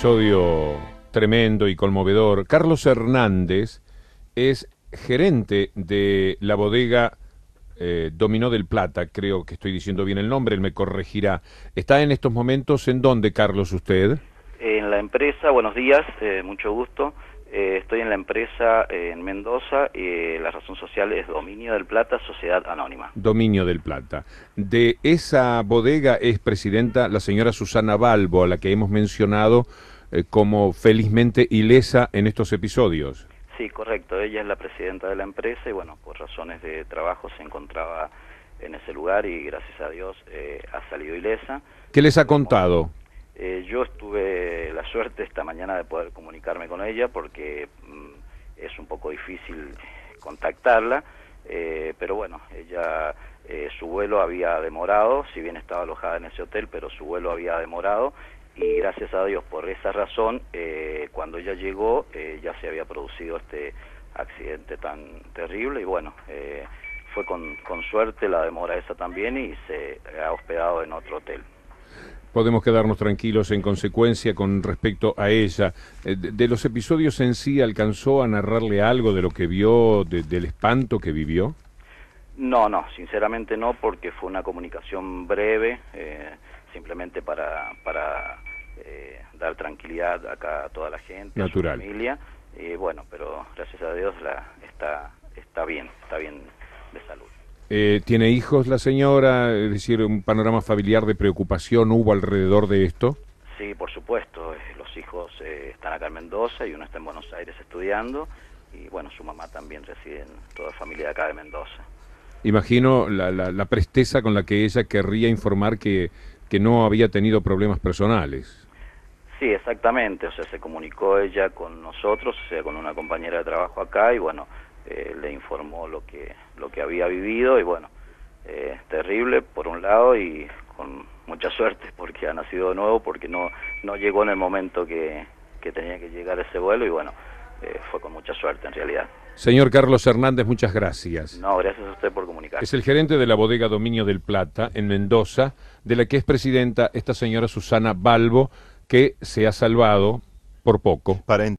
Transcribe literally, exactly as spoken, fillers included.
Episodio tremendo y conmovedor. Carlos Hernández es gerente de la bodega eh, Dominó del Plata, creo que estoy diciendo bien el nombre, él me corregirá. ¿Está en estos momentos en dónde, Carlos, usted? En la empresa, buenos días, eh, mucho gusto. Eh, estoy en la empresa eh, en Mendoza y eh, la razón social es Dominio del Plata, Sociedad Anónima. Dominio del Plata. De esa bodega es presidenta la señora Susana Balbo, a la que hemos mencionado eh, como felizmente ilesa en estos episodios. Sí, correcto. Ella es la presidenta de la empresa y bueno, por razones de trabajo se encontraba en ese lugar y gracias a Dios eh, ha salido ilesa. ¿Qué les ha contado? Eh, yo tuve la suerte esta mañana de poder comunicarme con ella porque mm, es un poco difícil contactarla, eh, pero bueno, ella, eh, su vuelo había demorado, si bien estaba alojada en ese hotel, pero su vuelo había demorado y gracias a Dios por esa razón, eh, cuando ella llegó eh, ya se había producido este accidente tan terrible y bueno, eh, fue con, con suerte la demora esa también y se ha hospedado en otro hotel. Podemos quedarnos tranquilos en consecuencia con respecto a ella. Eh, de, de los episodios en sí, ¿alcanzó a narrarle algo de lo que vio, de, del espanto que vivió? No, no, sinceramente no, porque fue una comunicación breve, eh, simplemente para, para eh, dar tranquilidad acá a toda la gente, Natural. a su familia, y bueno, pero gracias a Dios la, está, está bien, está bien de salud. Eh, ¿Tiene hijos la señora? Es decir, un panorama familiar de preocupación hubo alrededor de esto. Sí, por supuesto, eh, los hijos eh, están acá en Mendoza y uno está en Buenos Aires estudiando y bueno, su mamá también reside en toda familia de acá de Mendoza. Imagino la, la, la presteza con la que ella querría informar que, que no había tenido problemas personales. Sí, exactamente, o sea, se comunicó ella con nosotros, o sea, con una compañera de trabajo acá y bueno, eh, le informó lo que, lo que había vivido y bueno, eh, terrible por un lado y con mucha suerte porque ha nacido de nuevo, porque no, no llegó en el momento que, que tenía que llegar ese vuelo y bueno, eh, fue con mucha suerte en realidad. Señor Carlos Hernández, muchas gracias. No, gracias a usted por comunicar. Es el gerente de la bodega Dominio del Plata en Mendoza, de la que es presidenta esta señora Susana Balbo, que se ha salvado por poco. Para